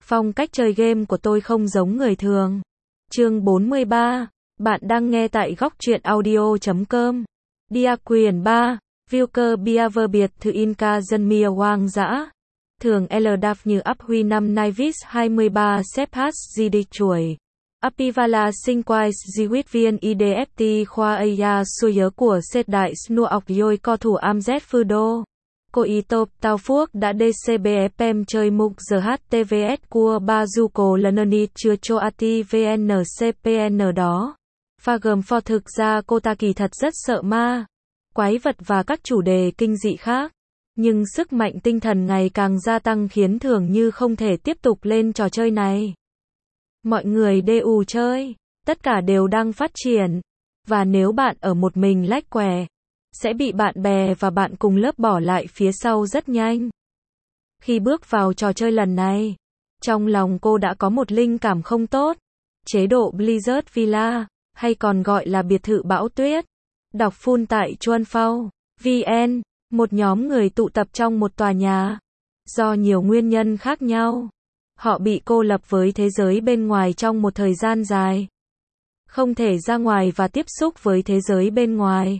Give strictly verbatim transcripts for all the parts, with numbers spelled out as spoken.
Phong cách chơi game của tôi không giống người thường. Chương bốn mươi ba. Bạn đang nghe tại góc truyện audio chấm com. Dia quyền ba. Vilker Biaver biệt thự Inca dân Mia hoang dã. Thường Eldaf như ấp Huy năm Nivis hai mươi ba Sephat Gd chuỗi. Apivala sinh quai Jiwit viên idft khoa Aya suy của Sết đại Snuok Yoi co thủ Amz Fudo. Cô y top tao phuốc đã dcbfm chơi mục giờ htvs cua ba du cổ lần nít chưa cho ati vncpn đó. Pha gầm pho thực ra cô ta kỳ thật rất sợ ma, quái vật và các chủ đề kinh dị khác. Nhưng sức mạnh tinh thần ngày càng gia tăng khiến thường như không thể tiếp tục lên trò chơi này. Mọi người đều chơi, tất cả đều đang phát triển. Và nếu bạn ở một mình lách què, sẽ bị bạn bè và bạn cùng lớp bỏ lại phía sau rất nhanh. Khi bước vào trò chơi lần này, trong lòng cô đã có một linh cảm không tốt. Chế độ Blizzard Villa, hay còn gọi là biệt thự bão tuyết. Đọc full tại chuan phao vn, một nhóm người tụ tập trong một tòa nhà. Do nhiều nguyên nhân khác nhau, họ bị cô lập với thế giới bên ngoài trong một thời gian dài. Không thể ra ngoài và tiếp xúc với thế giới bên ngoài.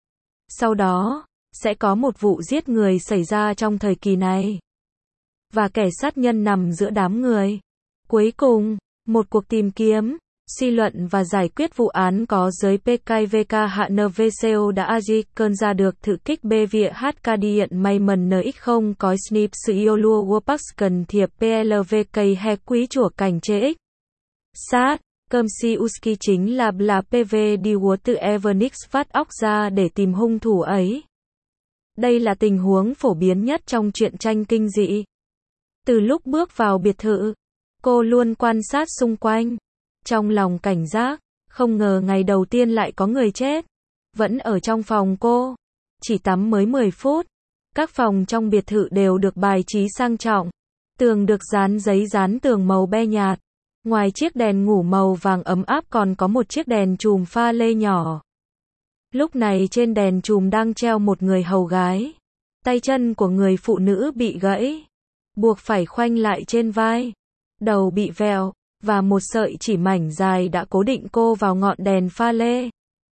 Sau đó, sẽ có một vụ giết người xảy ra trong thời kỳ này. Và kẻ sát nhân nằm giữa đám người. Cuối cùng, một cuộc tìm kiếm, suy luận và giải quyết vụ án có giới pê ca vê ca hạ en vê xê đã aji cơn ra được thử kích bê vịa hát ca điện may mần nx không có snip sự yêu lua Warpax cần thiệp pê lờ vê cây he quý chủa cảnh chê x. Sát. Cơm si Uski chính là là pê vê đi húa từ Evernix phát óc ra để tìm hung thủ ấy. Đây là tình huống phổ biến nhất trong truyện tranh kinh dị. Từ lúc bước vào biệt thự, cô luôn quan sát xung quanh. Trong lòng cảnh giác, không ngờ ngày đầu tiên lại có người chết. Vẫn ở trong phòng cô. Chỉ tắm mới mười phút. Các phòng trong biệt thự đều được bài trí sang trọng. Tường được dán giấy dán tường màu be nhạt. Ngoài chiếc đèn ngủ màu vàng ấm áp còn có một chiếc đèn chùm pha lê nhỏ. Lúc này trên đèn chùm đang treo một người hầu gái. Tay chân của người phụ nữ bị gãy, buộc phải khoanh lại trên vai. Đầu bị vẹo, và một sợi chỉ mảnh dài đã cố định cô vào ngọn đèn pha lê.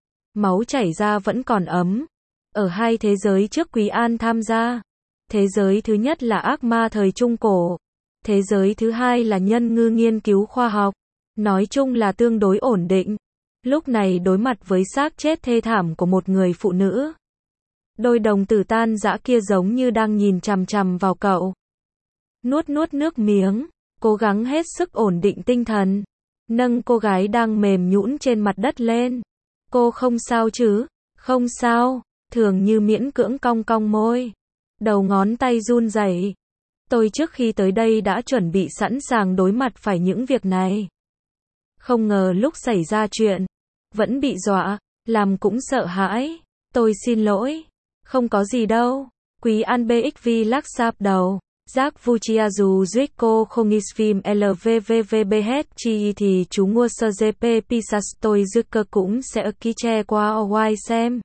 Máu chảy ra vẫn còn ấm. Ở hai thế giới trước Quý An tham gia. Thế giới thứ nhất là ác ma thời Trung Cổ. Thế giới thứ hai là nhân ngư nghiên cứu khoa học. Nói chung là tương đối ổn định. Lúc này đối mặt với xác chết thê thảm của một người phụ nữ. Đôi đồng tử tan rã kia giống như đang nhìn chằm chằm vào cậu. Nuốt nuốt nước miếng, cố gắng hết sức ổn định tinh thần. Nâng cô gái đang mềm nhũn trên mặt đất lên. Cô không sao chứ? Không sao. Thường như miễn cưỡng cong cong môi. Đầu ngón tay run rẩy. Tôi trước khi tới đây đã chuẩn bị sẵn sàng đối mặt phải những việc này. Không ngờ lúc xảy ra chuyện, vẫn bị dọa, làm cũng sợ hãi. Tôi xin lỗi. Không có gì đâu. Quý An bxv lắc sáp đầu. Giác Vuchia dù duyết cô không phim lvvvbh chi thì chú mua sơ gp pisas tôi dứt cơ cũng sẽ ký che qua oai xem.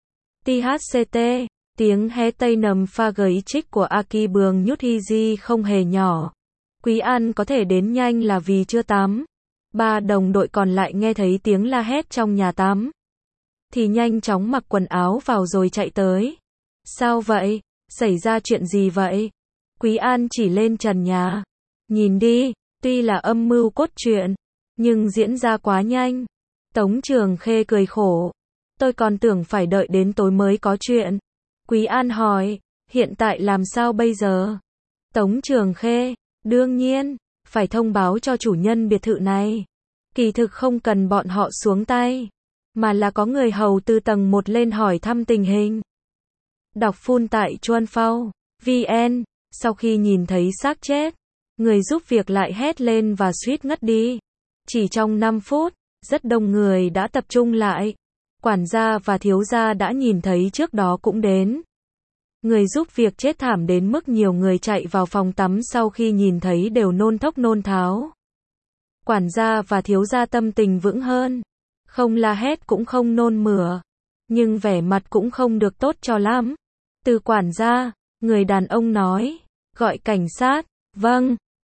tht. Tiếng hé tây nầm pha gấy trích của Aki Bường nhút Hiji không hề nhỏ. Quý An có thể đến nhanh là vì chưa tắm. Ba đồng đội còn lại nghe thấy tiếng la hét trong nhà tắm. Thì nhanh chóng mặc quần áo vào rồi chạy tới. Sao vậy? Xảy ra chuyện gì vậy? Quý An chỉ lên trần nhà. Nhìn đi, tuy là âm mưu cốt truyện, nhưng diễn ra quá nhanh. Tống Trường Khê cười khổ. Tôi còn tưởng phải đợi đến tối mới có chuyện. Quý An hỏi, hiện tại làm sao bây giờ? Tống Trường Khê, đương nhiên, phải thông báo cho chủ nhân biệt thự này. Kỳ thực không cần bọn họ xuống tay, mà là có người hầu từ tầng một lên hỏi thăm tình hình. Đọc full tại chuan phao vn, sau khi nhìn thấy xác chết, người giúp việc lại hét lên và suýt ngất đi. Chỉ trong năm phút, rất đông người đã tập trung lại. Quản gia và thiếu gia đã nhìn thấy trước đó cũng đến. Người giúp việc chết thảm đến mức nhiều người chạy vào phòng tắm sau khi nhìn thấy đều nôn thốc nôn tháo. Quản gia và thiếu gia tâm tình vững hơn. Không la hét cũng không nôn mửa. Nhưng vẻ mặt cũng không được tốt cho lắm. Từ quản gia, người đàn ông nói, gọi cảnh sát. Vâng.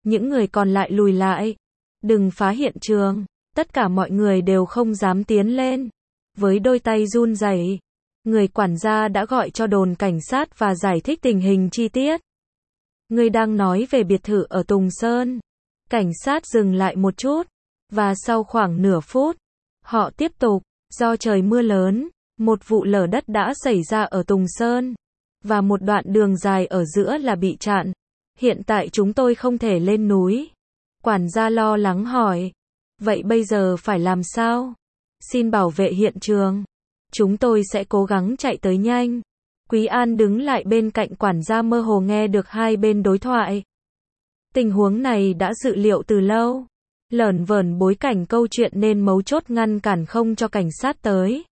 Những người còn lại lùi lại. Đừng phá hiện trường. Tất cả mọi người đều không dám tiến lên. Với đôi tay run rẩy, người quản gia đã gọi cho đồn cảnh sát và giải thích tình hình chi tiết. Người đang nói về biệt thự ở Tùng Sơn. Cảnh sát dừng lại một chút. Và sau khoảng nửa phút, họ tiếp tục. Do trời mưa lớn, một vụ lở đất đã xảy ra ở Tùng Sơn. Và một đoạn đường dài ở giữa là bị chặn. Hiện tại chúng tôi không thể lên núi. Quản gia lo lắng hỏi. Vậy bây giờ phải làm sao? Xin bảo vệ hiện trường. Chúng tôi sẽ cố gắng chạy tới nhanh. Quý An đứng lại bên cạnh quản gia mơ hồ nghe được hai bên đối thoại. Tình huống này đã dự liệu từ lâu. Lởn vởn bối cảnh câu chuyện nên mấu chốt ngăn cản không cho cảnh sát tới.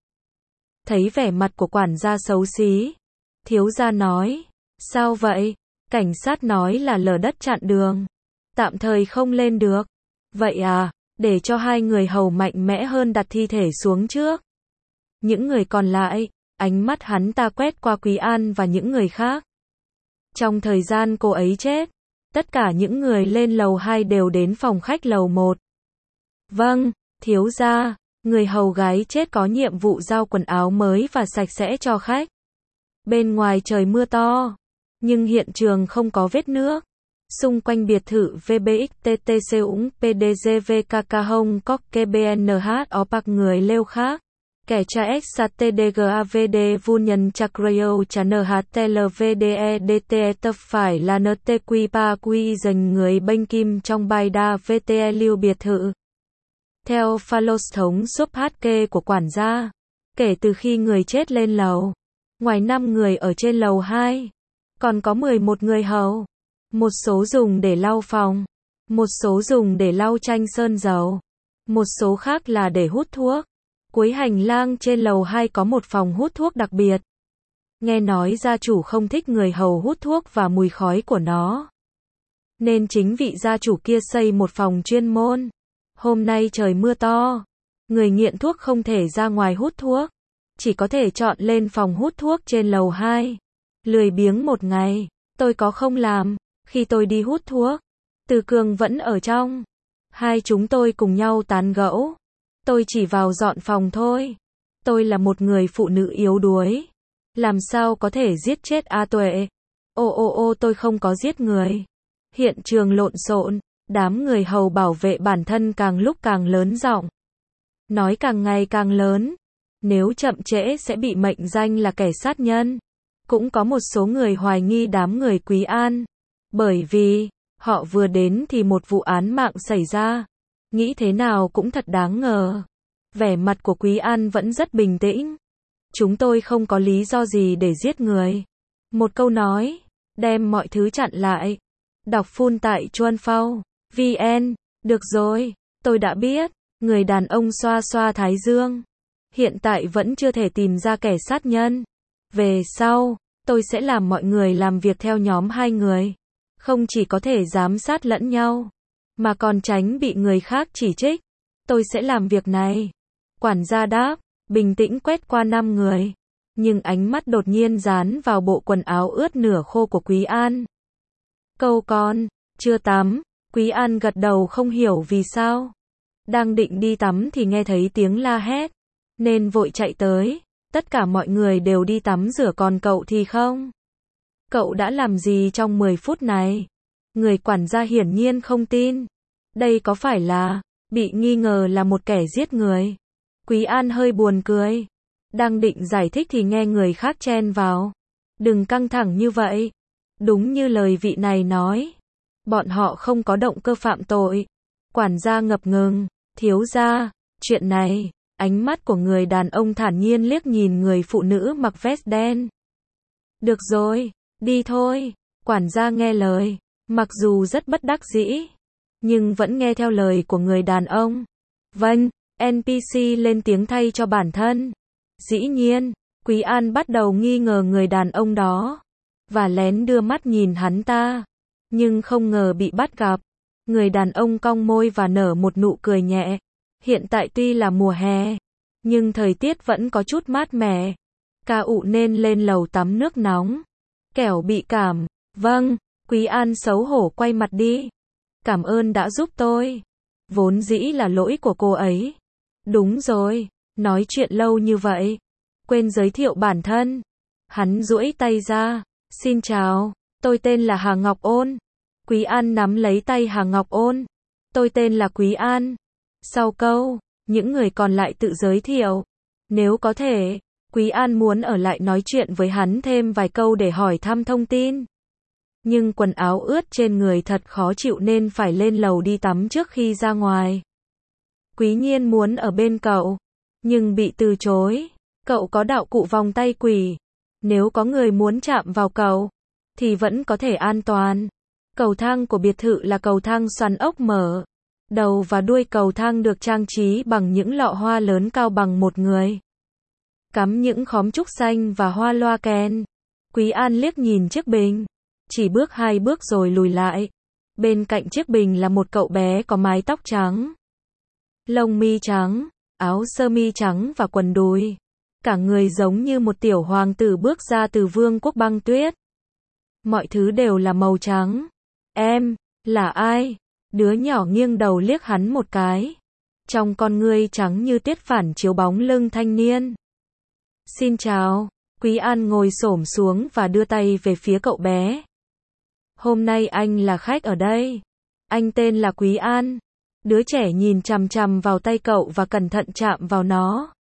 Thấy vẻ mặt của quản gia xấu xí. Thiếu gia nói. Sao vậy? Cảnh sát nói là lở đất chặn đường. Tạm thời không lên được. Vậy à, để cho hai người hầu mạnh mẽ hơn đặt thi thể xuống trước. Những người còn lại, ánh mắt hắn ta quét qua Quý An và những người khác. Trong thời gian cô ấy chết, tất cả những người lên lầu hai đều đến phòng khách lầu một. Vâng, thiếu gia, người hầu gái chết có nhiệm vụ giao quần áo mới và sạch sẽ cho khách. Bên ngoài trời mưa to, nhưng hiện trường không có vết nước. Xung quanh biệt thự vê bê ích tê tê Seoul pê đê giê vê ca ca Hong Kok kê bê en hát o bạc người lêu khác. Kẻ cha ích sa tê đê giê a vê đê vun nhân chakrayo cha nờ hát tê lờ vê đê e đê tê tập phải là nờ tê quy ba quy dành người bênh kim trong bài đa vê tê e lưu biệt thự. Theo Phalos thống súp hát kê của quản gia, kể từ khi người chết lên lầu, ngoài năm người ở trên lầu hai, còn có mười một người hầu. Một số dùng để lau phòng, một số dùng để lau tranh sơn dầu, một số khác là để hút thuốc. Cuối hành lang trên lầu hai có một phòng hút thuốc đặc biệt. Nghe nói gia chủ không thích người hầu hút thuốc và mùi khói của nó. Nên chính vị gia chủ kia xây một phòng chuyên môn. Hôm nay trời mưa to, người nghiện thuốc không thể ra ngoài hút thuốc, chỉ có thể chọn lên phòng hút thuốc trên lầu hai. Lười biếng một ngày, tôi có không làm. Khi tôi đi hút thuốc, Từ Cường vẫn ở trong. Hai chúng tôi cùng nhau tán gẫu. Tôi chỉ vào dọn phòng thôi. Tôi là một người phụ nữ yếu đuối. Làm sao có thể giết chết A Tuệ? Ô ô ô tôi không có giết người. Hiện trường lộn xộn, đám người hầu bảo vệ bản thân càng lúc càng lớn giọng. Nói càng ngày càng lớn. Nếu chậm trễ sẽ bị mệnh danh là kẻ sát nhân. Cũng có một số người hoài nghi đám người Quý An. Bởi vì, họ vừa đến thì một vụ án mạng xảy ra. Nghĩ thế nào cũng thật đáng ngờ. Vẻ mặt của Quý An vẫn rất bình tĩnh. Chúng tôi không có lý do gì để giết người. Một câu nói, đem mọi thứ chặn lại. Đọc full tại chuan phao vn. Được rồi, tôi đã biết. Người đàn ông xoa xoa thái dương. Hiện tại vẫn chưa thể tìm ra kẻ sát nhân. Về sau, tôi sẽ làm mọi người làm việc theo nhóm hai người. Không chỉ có thể giám sát lẫn nhau, mà còn tránh bị người khác chỉ trích. Tôi sẽ làm việc này. Quản gia đáp, bình tĩnh quét qua năm người. Nhưng ánh mắt đột nhiên dán vào bộ quần áo ướt nửa khô của Quý An. Câu con, chưa tắm. Quý An gật đầu không hiểu vì sao. Đang định đi tắm thì nghe thấy tiếng la hét. Nên vội chạy tới. Tất cả mọi người đều đi tắm rửa còn cậu thì không. Cậu đã làm gì trong mười phút này? Người quản gia hiển nhiên không tin. Đây có phải là bị nghi ngờ là một kẻ giết người? Quý An hơi buồn cười. Đang định giải thích thì nghe người khác chen vào. Đừng căng thẳng như vậy. Đúng như lời vị này nói. Bọn họ không có động cơ phạm tội. Quản gia ngập ngừng. Thiếu gia, chuyện này. Ánh mắt của người đàn ông thản nhiên liếc nhìn người phụ nữ mặc vest đen. Được rồi, đi thôi. Quản gia nghe lời. Mặc dù rất bất đắc dĩ, nhưng vẫn nghe theo lời của người đàn ông. Vâng, en pê xê lên tiếng thay cho bản thân. Dĩ nhiên, Quý An bắt đầu nghi ngờ người đàn ông đó. Và lén đưa mắt nhìn hắn ta. Nhưng không ngờ bị bắt gặp. Người đàn ông cong môi và nở một nụ cười nhẹ. Hiện tại tuy là mùa hè, nhưng thời tiết vẫn có chút mát mẻ. Ca ụ nên lên lầu tắm nước nóng. Kẻo bị cảm. Vâng, Quý An xấu hổ quay mặt đi. Cảm ơn đã giúp tôi. Vốn dĩ là lỗi của cô ấy. Đúng rồi, nói chuyện lâu như vậy. Quên giới thiệu bản thân. Hắn duỗi tay ra. Xin chào, tôi tên là Hà Ngọc Ôn. Quý An nắm lấy tay Hà Ngọc Ôn. Tôi tên là Quý An. Sau câu, những người còn lại tự giới thiệu. Nếu có thể, Quý An muốn ở lại nói chuyện với hắn thêm vài câu để hỏi thăm thông tin. Nhưng quần áo ướt trên người thật khó chịu nên phải lên lầu đi tắm trước khi ra ngoài. Quý Nhiên muốn ở bên cậu, nhưng bị từ chối. Cậu có đạo cụ vòng tay quỷ. Nếu có người muốn chạm vào cậu, thì vẫn có thể an toàn. Cầu thang của biệt thự là cầu thang xoắn ốc mở. Đầu và đuôi cầu thang được trang trí bằng những lọ hoa lớn cao bằng một người. Cắm những khóm trúc xanh và hoa loa kèn. Quý An liếc nhìn chiếc bình. Chỉ bước hai bước rồi lùi lại. Bên cạnh chiếc bình là một cậu bé có mái tóc trắng, lông mi trắng, áo sơ mi trắng và quần đùi. Cả người giống như một tiểu hoàng tử bước ra từ vương quốc băng tuyết. Mọi thứ đều là màu trắng. Em, là ai? Đứa nhỏ nghiêng đầu liếc hắn một cái. Trong con ngươi trắng như tuyết phản chiếu bóng lưng thanh niên. Xin chào. Quý An ngồi xổm xuống và đưa tay về phía cậu bé. Hôm nay anh là khách ở đây. Anh tên là Quý An. Đứa trẻ nhìn chằm chằm vào tay cậu và cẩn thận chạm vào nó.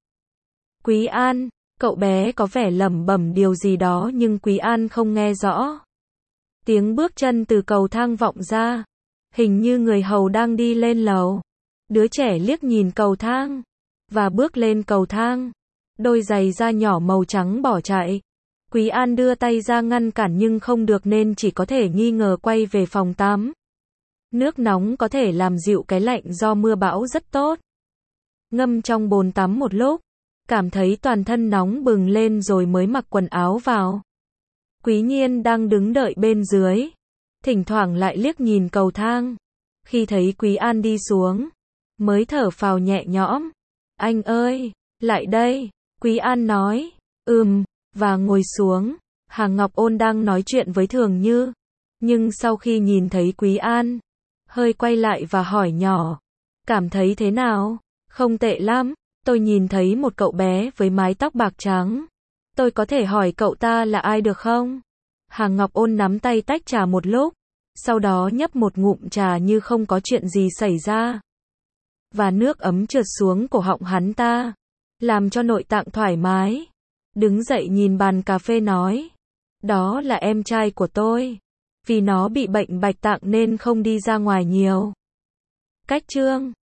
Quý An, cậu bé có vẻ lẩm bẩm điều gì đó nhưng Quý An không nghe rõ. Tiếng bước chân từ cầu thang vọng ra. Hình như người hầu đang đi lên lầu. Đứa trẻ liếc nhìn cầu thang và bước lên cầu thang. Đôi giày da nhỏ màu trắng bỏ chạy. Quý An đưa tay ra ngăn cản nhưng không được nên chỉ có thể nghi ngờ quay về phòng tắm. Nước nóng có thể làm dịu cái lạnh do mưa bão rất tốt. Ngâm trong bồn tắm một lúc, cảm thấy toàn thân nóng bừng lên rồi mới mặc quần áo vào. Quý Nhiên đang đứng đợi bên dưới, thỉnh thoảng lại liếc nhìn cầu thang. Khi thấy Quý An đi xuống, mới thở phào nhẹ nhõm. Anh ơi, lại đây, Quý An nói. Ừm, và ngồi xuống. Hà Ngọc Ôn đang nói chuyện với Thường Như, nhưng sau khi nhìn thấy Quý An, hơi quay lại và hỏi nhỏ. Cảm thấy thế nào? Không tệ lắm, tôi nhìn thấy một cậu bé với mái tóc bạc trắng. Tôi có thể hỏi cậu ta là ai được không? Hà Ngọc Ôn nắm tay tách trà một lúc, sau đó nhấp một ngụm trà như không có chuyện gì xảy ra. Và nước ấm trượt xuống cổ họng hắn ta, làm cho nội tạng thoải mái. Đứng dậy nhìn bàn cà phê nói. Đó là em trai của tôi. Vì nó bị bệnh bạch tạng nên không đi ra ngoài nhiều. Cách chương